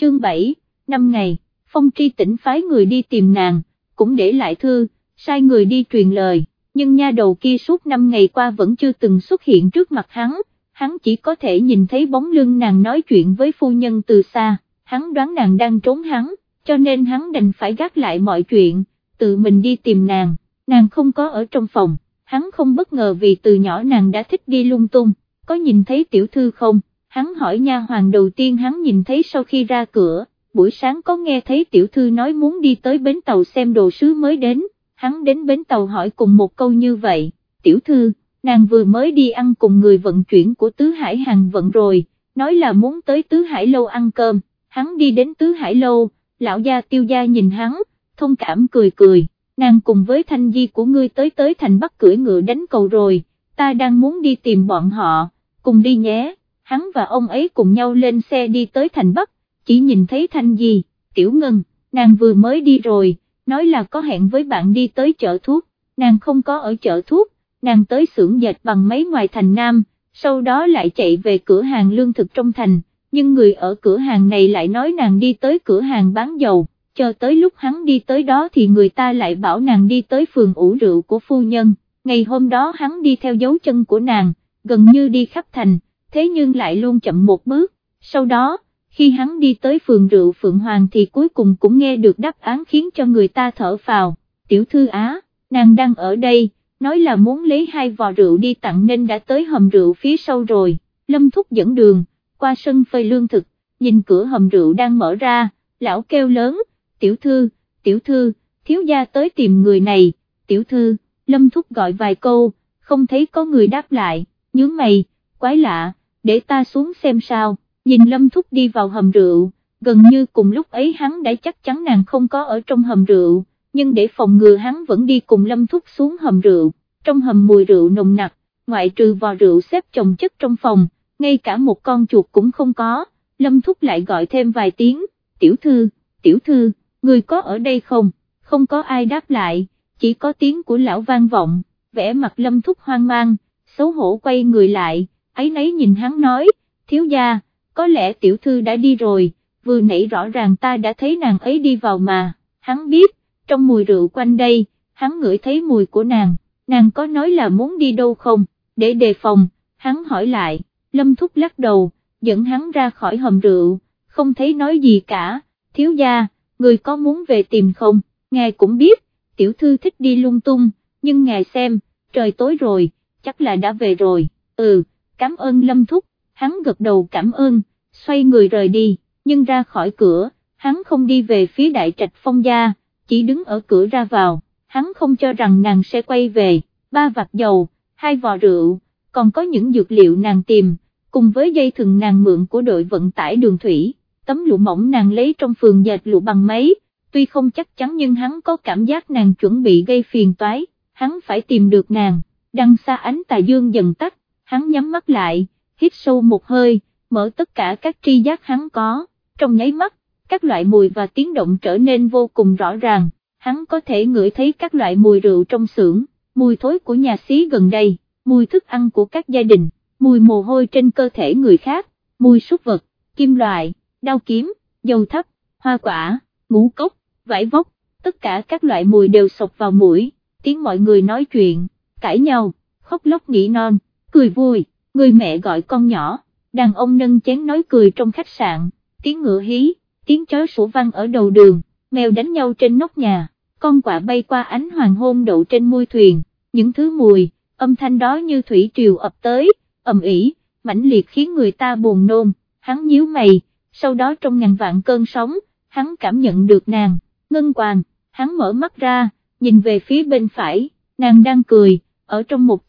Chương 7, 5 ngày, Phong Tri Tỉnh phái người đi tìm nàng, cũng để lại thư, sai người đi truyền lời, nhưng nha đầu kia suốt 5 ngày qua vẫn chưa từng xuất hiện trước mặt hắn chỉ có thể nhìn thấy bóng lưng nàng nói chuyện với phu nhân từ xa, hắn đoán nàng đang trốn hắn, cho nên hắn đành phải gác lại mọi chuyện, tự mình đi tìm nàng không có ở trong phòng, hắn không bất ngờ vì từ nhỏ nàng đã thích đi lung tung, có nhìn thấy tiểu thư không? Hắn hỏi nha hoàn đầu tiên hắn nhìn thấy sau khi ra cửa, buổi sáng có nghe thấy tiểu thư nói muốn đi tới bến tàu xem đồ sứ mới đến, hắn đến bến tàu hỏi cùng một câu như vậy, tiểu thư, nàng vừa mới đi ăn cùng người vận chuyển của Tứ Hải Hàng vận rồi, nói là muốn tới Tứ Hải Lâu ăn cơm, hắn đi đến Tứ Hải Lâu, lão gia Tiêu gia nhìn hắn, thông cảm cười, nàng cùng với Thanh Di của ngươi tới thành Bắc cưỡi ngựa đánh cầu rồi, ta đang muốn đi tìm bọn họ, cùng đi nhé. Hắn và ông ấy cùng nhau lên xe đi tới thành Bắc, chỉ nhìn thấy Thanh Di, Tiểu Ngân, nàng vừa mới đi rồi, nói là có hẹn với bạn đi tới chợ thuốc, nàng không có ở chợ thuốc, nàng tới xưởng dệt bằng máy ngoài thành Nam, sau đó lại chạy về cửa hàng lương thực trong thành, nhưng người ở cửa hàng này lại nói nàng đi tới cửa hàng bán dầu, chờ tới lúc hắn đi tới đó thì người ta lại bảo nàng đi tới phường ủ rượu của phu nhân, ngày hôm đó hắn đi theo dấu chân của nàng, gần như đi khắp thành, thế nhưng lại luôn chậm một bước, sau đó, khi hắn đi tới phường rượu Phượng Hoàng thì cuối cùng cũng nghe được đáp án khiến cho người ta thở phào, tiểu thư Á, nàng đang ở đây, nói là muốn lấy 2 vò rượu đi tặng nên đã tới hầm rượu phía sau rồi, Lâm Thúc dẫn đường, qua sân phơi lương thực, nhìn cửa hầm rượu đang mở ra, lão kêu lớn, tiểu thư, thiếu gia tới tìm người này, tiểu thư, Lâm Thúc gọi vài câu, không thấy có người đáp lại, nhướng mày, quái lạ, để ta xuống xem sao, nhìn Lâm Thúc đi vào hầm rượu, gần như cùng lúc ấy hắn đã chắc chắn nàng không có ở trong hầm rượu, nhưng để phòng ngừa hắn vẫn đi cùng Lâm Thúc xuống hầm rượu, trong hầm mùi rượu nồng nặc, ngoại trừ vò rượu xếp chồng chất trong phòng, ngay cả một con chuột cũng không có, Lâm Thúc lại gọi thêm vài tiếng, tiểu thư, người có ở đây không? Không có ai đáp lại, chỉ có tiếng của lão vang vọng, vẻ mặt Lâm Thúc hoang mang, xấu hổ quay người lại, áy náy nhìn hắn nói, thiếu gia, có lẽ tiểu thư đã đi rồi, vừa nãy rõ ràng ta đã thấy nàng ấy đi vào mà, hắn biết, trong mùi rượu quanh đây, hắn ngửi thấy mùi của nàng có nói là muốn đi đâu không, để đề phòng, hắn hỏi lại, Lâm Thúc lắc đầu, dẫn hắn ra khỏi hầm rượu, không thấy nói gì cả, thiếu gia, người có muốn về tìm không, ngài cũng biết, tiểu thư thích đi lung tung, nhưng ngài xem, trời tối rồi, chắc là đã về rồi, cảm ơn Lâm Thúc, hắn gật đầu cảm ơn, xoay người rời đi, nhưng ra khỏi cửa, hắn không đi về phía đại trạch Phong gia, chỉ đứng ở cửa ra vào, hắn không cho rằng nàng sẽ quay về, 3 vạc dầu, 2 vò rượu, còn có những dược liệu nàng tìm, cùng với dây thừng nàng mượn của đội vận tải đường thủy, tấm lụa mỏng nàng lấy trong phường dệt lụa bằng máy, tuy không chắc chắn nhưng hắn có cảm giác nàng chuẩn bị gây phiền toái, hắn phải tìm được nàng, đằng xa ánh tà dương dần tắt, hắn nhắm mắt lại, hít sâu một hơi, mở tất cả các tri giác hắn có, trong nháy mắt, các loại mùi và tiếng động trở nên vô cùng rõ ràng, hắn có thể ngửi thấy các loại mùi rượu trong xưởng, mùi thối của nhà xí gần đây, mùi thức ăn của các gia đình, mùi mồ hôi trên cơ thể người khác, mùi súc vật, kim loại, đao kiếm, dầu thắp, hoa quả, ngũ cốc, vải vóc, tất cả các loại mùi đều xộc vào mũi, tiếng mọi người nói chuyện, cãi nhau, khóc lóc nỉ non, cười vui, người mẹ gọi con nhỏ, đàn ông nâng chén nói cười trong khách sạn, tiếng ngựa hí, tiếng chó sủa vang ở đầu đường, mèo đánh nhau trên nóc nhà, con quạ bay qua ánh hoàng hôn đậu trên mui thuyền, những thứ mùi, âm thanh đó như thủy triều ập tới, ầm ĩ, mãnh liệt khiến người ta buồn nôn, hắn nhíu mày, sau đó trong ngàn vạn cơn sóng, hắn cảm nhận được nàng, ngân quàng, hắn mở mắt ra, nhìn về phía bên phải, nàng đang cười, ở trong một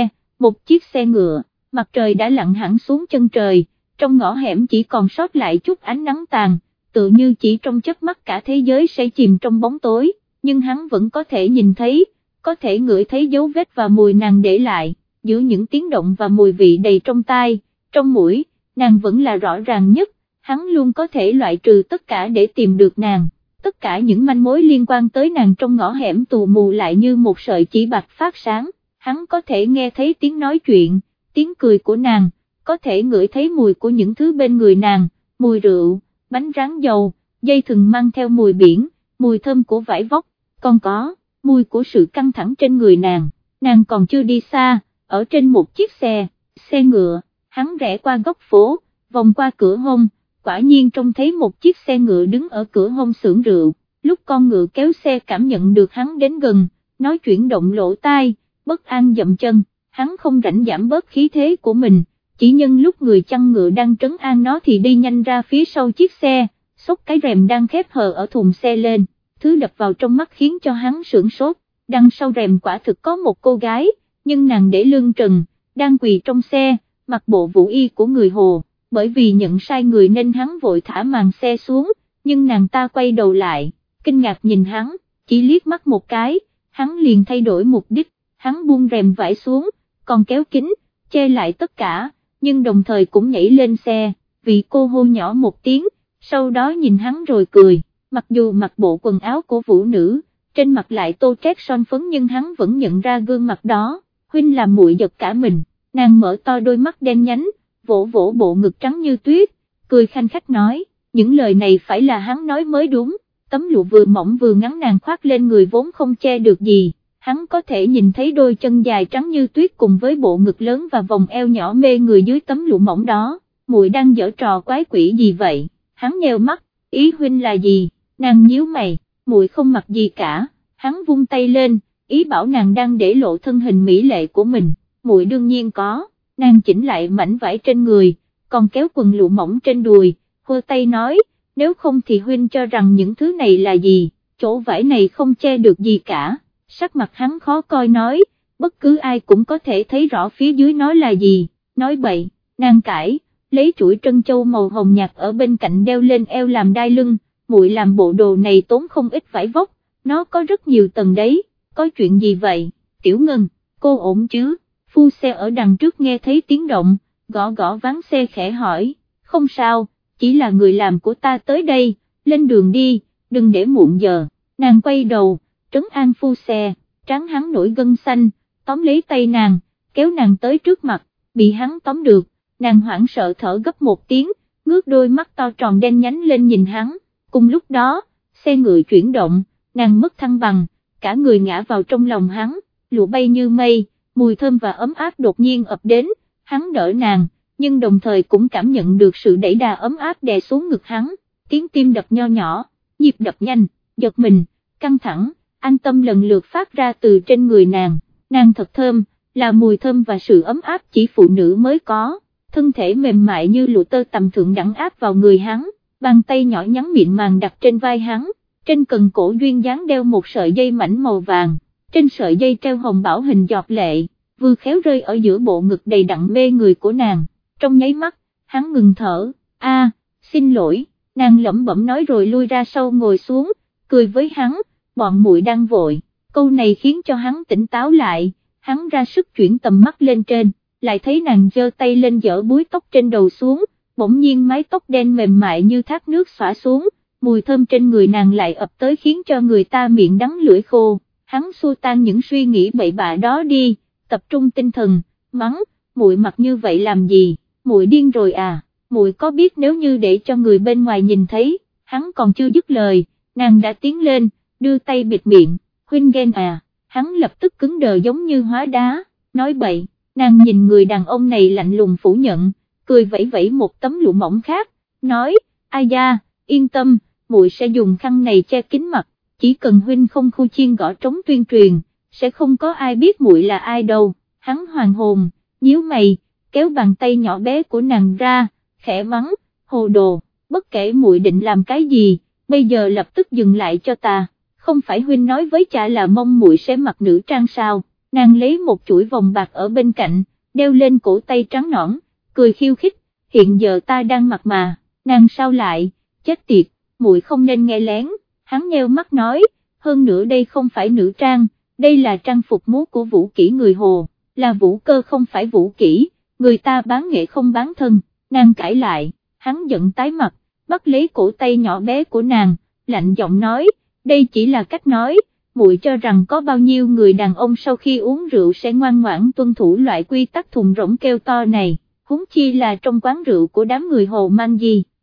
chiếc xe ngựa, mặt trời đã lặn hẳn xuống chân trời, trong ngõ hẻm chỉ còn sót lại chút ánh nắng tàn, tự như chỉ trong chớp mắt cả thế giới sẽ chìm trong bóng tối, nhưng hắn vẫn có thể nhìn thấy, có thể ngửi thấy dấu vết và mùi nàng để lại, giữa những tiếng động và mùi vị đầy trong tai, trong mũi, nàng vẫn là rõ ràng nhất, hắn luôn có thể loại trừ tất cả để tìm được nàng, tất cả những manh mối liên quan tới nàng trong ngõ hẻm tù mù lại như một sợi chỉ bạc phát sáng, hắn có thể nghe thấy tiếng nói chuyện, tiếng cười của nàng, có thể ngửi thấy mùi của những thứ bên người nàng, mùi rượu, bánh rán dầu, dây thừng mang theo mùi biển, mùi thơm của vải vóc, còn có mùi của sự căng thẳng trên người nàng còn chưa đi xa, ở trên một chiếc xe ngựa, hắn rẽ qua góc phố, vòng qua cửa hông, quả nhiên trông thấy một chiếc xe ngựa đứng ở cửa hông xưởng rượu, lúc con ngựa kéo xe cảm nhận được hắn đến gần, nói chuyển động lỗ tai, bất an dậm chân, hắn không rảnh giảm bớt khí thế của mình, chỉ nhân lúc người chăn ngựa đang trấn an nó thì đi nhanh ra phía sau chiếc xe, xốc cái rèm đang khép hờ ở thùng xe lên, thứ đập vào trong mắt khiến cho hắn sửng sốt, đằng sau rèm quả thực có một cô gái, nhưng nàng để lưng trần, đang quỳ trong xe, mặc bộ vũ y của người Hồ, bởi vì nhận sai người nên hắn vội thả màn xe xuống, nhưng nàng ta quay đầu lại, kinh ngạc nhìn hắn, chỉ liếc mắt một cái, hắn liền thay đổi mục đích, hắn buông rèm vải xuống, còn kéo kính, che lại tất cả, nhưng đồng thời cũng nhảy lên xe, vì cô hô nhỏ một tiếng, sau đó nhìn hắn rồi cười, mặc dù mặc bộ quần áo của vũ nữ, trên mặt lại tô trét son phấn nhưng hắn vẫn nhận ra gương mặt đó, huynh làm muội giật cả mình, nàng mở to đôi mắt đen nhánh, vỗ vỗ bộ ngực trắng như tuyết, cười khanh khách nói, những lời này phải là hắn nói mới đúng, tấm lụa vừa mỏng vừa ngắn nàng khoác lên người vốn không che được gì, hắn có thể nhìn thấy đôi chân dài trắng như tuyết cùng với bộ ngực lớn và vòng eo nhỏ mê người dưới tấm lụa mỏng đó, muội đang giở trò quái quỷ gì vậy, hắn nheo mắt, ý huynh là gì, nàng nhíu mày, muội không mặc gì cả, hắn vung tay lên, ý bảo nàng đang để lộ thân hình mỹ lệ của mình, muội đương nhiên có, nàng chỉnh lại mảnh vải trên người, còn kéo quần lụa mỏng trên đùi, hô tay nói, nếu không thì huynh cho rằng những thứ này là gì, chỗ vải này không che được gì cả, sắc mặt hắn khó coi nói, bất cứ ai cũng có thể thấy rõ phía dưới nó là gì, nói bậy, nàng cãi, lấy chuỗi trân châu màu hồng nhạt ở bên cạnh đeo lên eo làm đai lưng, muội làm bộ đồ này tốn không ít vải vóc, nó có rất nhiều tầng đấy, có chuyện gì vậy, Tiểu Ngân, cô ổn chứ, phu xe ở đằng trước nghe thấy tiếng động, gõ gõ ván xe khẽ hỏi, không sao, chỉ là người làm của ta tới đây, lên đường đi, đừng để muộn giờ, nàng quay đầu, trấn an phu xe, trán hắn nổi gân xanh, tóm lấy tay nàng, kéo nàng tới trước mặt, bị hắn tóm được, nàng hoảng sợ thở gấp một tiếng, ngước đôi mắt to tròn đen nhánh lên nhìn hắn, cùng lúc đó, xe ngựa chuyển động, nàng mất thăng bằng, cả người ngã vào trong lòng hắn, lụa bay như mây, mùi thơm và ấm áp đột nhiên ập đến, hắn đỡ nàng, nhưng đồng thời cũng cảm nhận được sự đẩy đà ấm áp đè xuống ngực hắn, tiếng tim đập nho nhỏ, nhịp đập nhanh, giật mình, căng thẳng, an tâm lần lượt phát ra từ trên người nàng thật thơm, là mùi thơm và sự ấm áp chỉ phụ nữ mới có, thân thể mềm mại như lụa tơ tầm thượng đẳng áp vào người hắn, bàn tay nhỏ nhắn mịn màng đặt trên vai hắn, trên cần cổ duyên dáng đeo một sợi dây mảnh màu vàng, trên sợi dây treo hồng bảo hình giọt lệ, vừa khéo rơi ở giữa bộ ngực đầy đặn mê người của nàng, trong nháy mắt, hắn ngừng thở, xin lỗi, nàng lẩm bẩm nói rồi lui ra sau ngồi xuống, cười với hắn, bọn muội đang vội, câu này khiến cho hắn tỉnh táo lại, hắn ra sức chuyển tầm mắt lên trên, lại thấy nàng giơ tay lên giở búi tóc trên đầu xuống, bỗng nhiên mái tóc đen mềm mại như thác nước xõa xuống, mùi thơm trên người nàng lại ập tới khiến cho người ta miệng đắng lưỡi khô, hắn xua tan những suy nghĩ bậy bạ đó đi, tập trung tinh thần, mắng, muội mặc như vậy làm gì, muội điên rồi à, muội có biết nếu như để cho người bên ngoài nhìn thấy, hắn còn chưa dứt lời, nàng đã tiến lên, đưa tay bịt miệng, huynh ghen à, hắn lập tức cứng đờ giống như hóa đá, nói bậy, nàng nhìn người đàn ông này lạnh lùng phủ nhận, cười vẫy vẫy một tấm lụa mỏng khác, nói, ai da, yên tâm, muội sẽ dùng khăn này che kín mặt, chỉ cần huynh không khu chiên gõ trống tuyên truyền, sẽ không có ai biết muội là ai đâu, hắn hoàn hồn, nhíu mày, kéo bàn tay nhỏ bé của nàng ra, khẽ mắng, hồ đồ, bất kể muội định làm cái gì, bây giờ lập tức dừng lại cho ta, không phải huynh nói với cha là mong muội sẽ mặc nữ trang sao, nàng lấy một chuỗi vòng bạc ở bên cạnh, đeo lên cổ tay trắng nõn, cười khiêu khích, hiện giờ ta đang mặc mà, nàng sao lại, chết tiệt, muội không nên nghe lén, hắn nheo mắt nói, hơn nữa đây không phải nữ trang, đây là trang phục múa của vũ kỹ người Hồ, là vũ cơ không phải vũ kỹ, người ta bán nghệ không bán thân, nàng cãi lại, hắn giận tái mặt, bắt lấy cổ tay nhỏ bé của nàng, lạnh giọng nói, đây chỉ là cách nói, muội cho rằng có bao nhiêu người đàn ông sau khi uống rượu sẽ ngoan ngoãn tuân thủ loại quy tắc thùng rỗng kêu to này, huống chi là trong quán rượu của đám người Hồ Mang gì,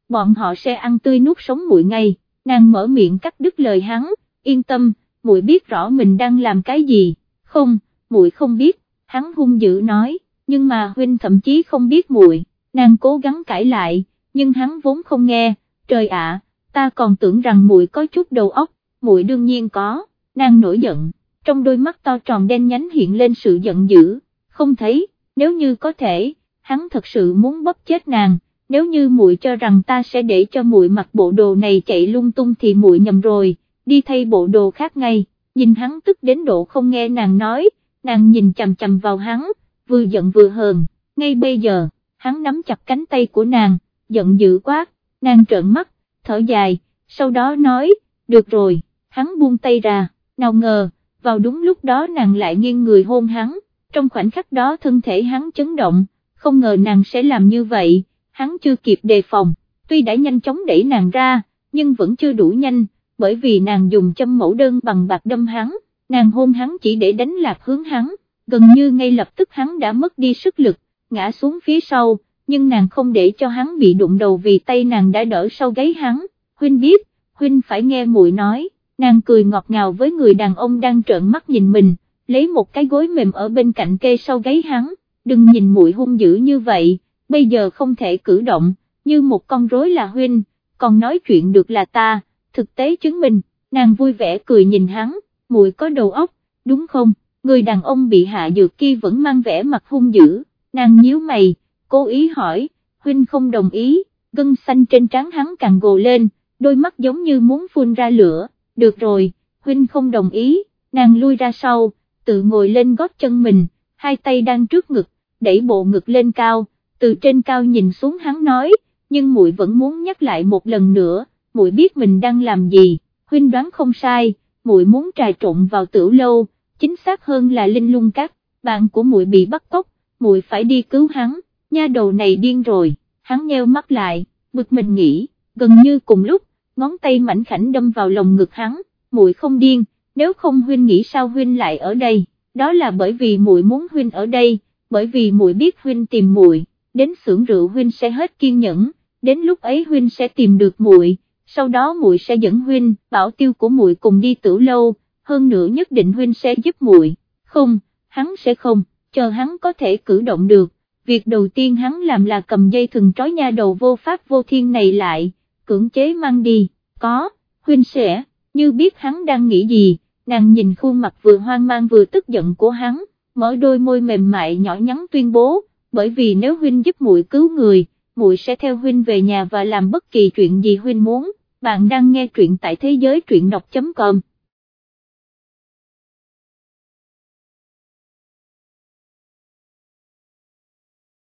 bọn họ sẽ ăn tươi nuốt sống muội ngay. Nàng mở miệng cắt đứt lời hắn, yên tâm, muội biết rõ mình đang làm cái gì. Không, muội không biết, hắn hung dữ nói, nhưng mà huynh thậm chí không biết muội. Nàng cố gắng cãi lại, nhưng hắn vốn không nghe. Trời ạ, ta còn tưởng rằng muội có chút đầu óc, muội đương nhiên có. Nàng nổi giận, trong đôi mắt to tròn đen nhánh hiện lên sự giận dữ. Không thấy, nếu như có thể, hắn thật sự muốn bóp chết nàng. Nếu như muội cho rằng ta sẽ để cho muội mặc bộ đồ này chạy lung tung thì muội nhầm rồi, đi thay bộ đồ khác ngay. Nhìn hắn tức đến độ không nghe nàng nói, nàng nhìn chằm chằm vào hắn, vừa giận vừa hờn. Ngay bây giờ, hắn nắm chặt cánh tay của nàng, giận dữ quát. Nàng trợn mắt, thở dài, sau đó nói, được rồi. Hắn buông tay ra, nào ngờ, vào đúng lúc đó nàng lại nghiêng người hôn hắn. Trong khoảnh khắc đó thân thể hắn chấn động, không ngờ nàng sẽ làm như vậy. Hắn chưa kịp đề phòng, tuy đã nhanh chóng đẩy nàng ra, nhưng vẫn chưa đủ nhanh, bởi vì nàng dùng châm mẫu đơn bằng bạc đâm hắn. Nàng hôn hắn chỉ để đánh lạc hướng hắn, gần như ngay lập tức hắn đã mất đi sức lực, ngã xuống phía sau, nhưng nàng không để cho hắn bị đụng đầu vì tay nàng đã đỡ sau gáy hắn. Huynh biết, huynh phải nghe muội nói. Nàng cười ngọt ngào với người đàn ông đang trợn mắt nhìn mình, lấy một cái gối mềm ở bên cạnh kê sau gáy hắn. Đừng nhìn muội hung dữ như vậy, bây giờ không thể cử động, như một con rối là huynh, còn nói chuyện được là ta, thực tế chứng minh. Nàng vui vẻ cười nhìn hắn, muội có đầu óc, đúng không? Người đàn ông bị hạ dược kia vẫn mang vẻ mặt hung dữ. Nàng nhíu mày, cố ý hỏi, huynh không đồng ý. Gân xanh trên trán hắn càng gồ lên, đôi mắt giống như muốn phun ra lửa. Được rồi, huynh không đồng ý. Nàng lui ra sau, tự ngồi lên gót chân mình, hai tay đang trước ngực, đẩy bộ ngực lên cao, từ trên cao nhìn xuống hắn nói, nhưng muội vẫn muốn nhắc lại một lần nữa, muội biết mình đang làm gì. Huynh đoán không sai, muội muốn trà trộn vào Tửu Lâu, chính xác hơn là Linh Lung Các. Bạn của muội bị bắt cóc, muội phải đi cứu hắn. Nha đầu này điên rồi. Hắn nheo mắt lại, bực mình nghĩ. Gần như cùng lúc, ngón tay mảnh khảnh đâm vào lồng ngực hắn. Muội không điên, nếu không huynh nghĩ sao huynh lại ở đây? Đó là bởi vì muội muốn huynh ở đây, bởi vì muội biết huynh tìm muội, đến xưởng rượu huynh sẽ hết kiên nhẫn, đến lúc ấy huynh sẽ tìm được muội, sau đó muội sẽ dẫn huynh, bảo tiêu của muội cùng đi Tửu Lâu, hơn nữa nhất định huynh sẽ giúp muội. Không, hắn sẽ không, chờ hắn có thể cử động được, việc đầu tiên hắn làm là cầm dây thừng trói nha đầu vô pháp vô thiên này lại, cưỡng chế mang đi. Có, huynh sẽ. Như biết hắn đang nghĩ gì, nàng nhìn khuôn mặt vừa hoang mang vừa tức giận của hắn, mở đôi môi mềm mại nhỏ nhắn tuyên bố, bởi vì nếu huynh giúp muội cứu người, muội sẽ theo huynh về nhà và làm bất kỳ chuyện gì huynh muốn. Bạn đang nghe truyện tại thế giới truyện đọc.com.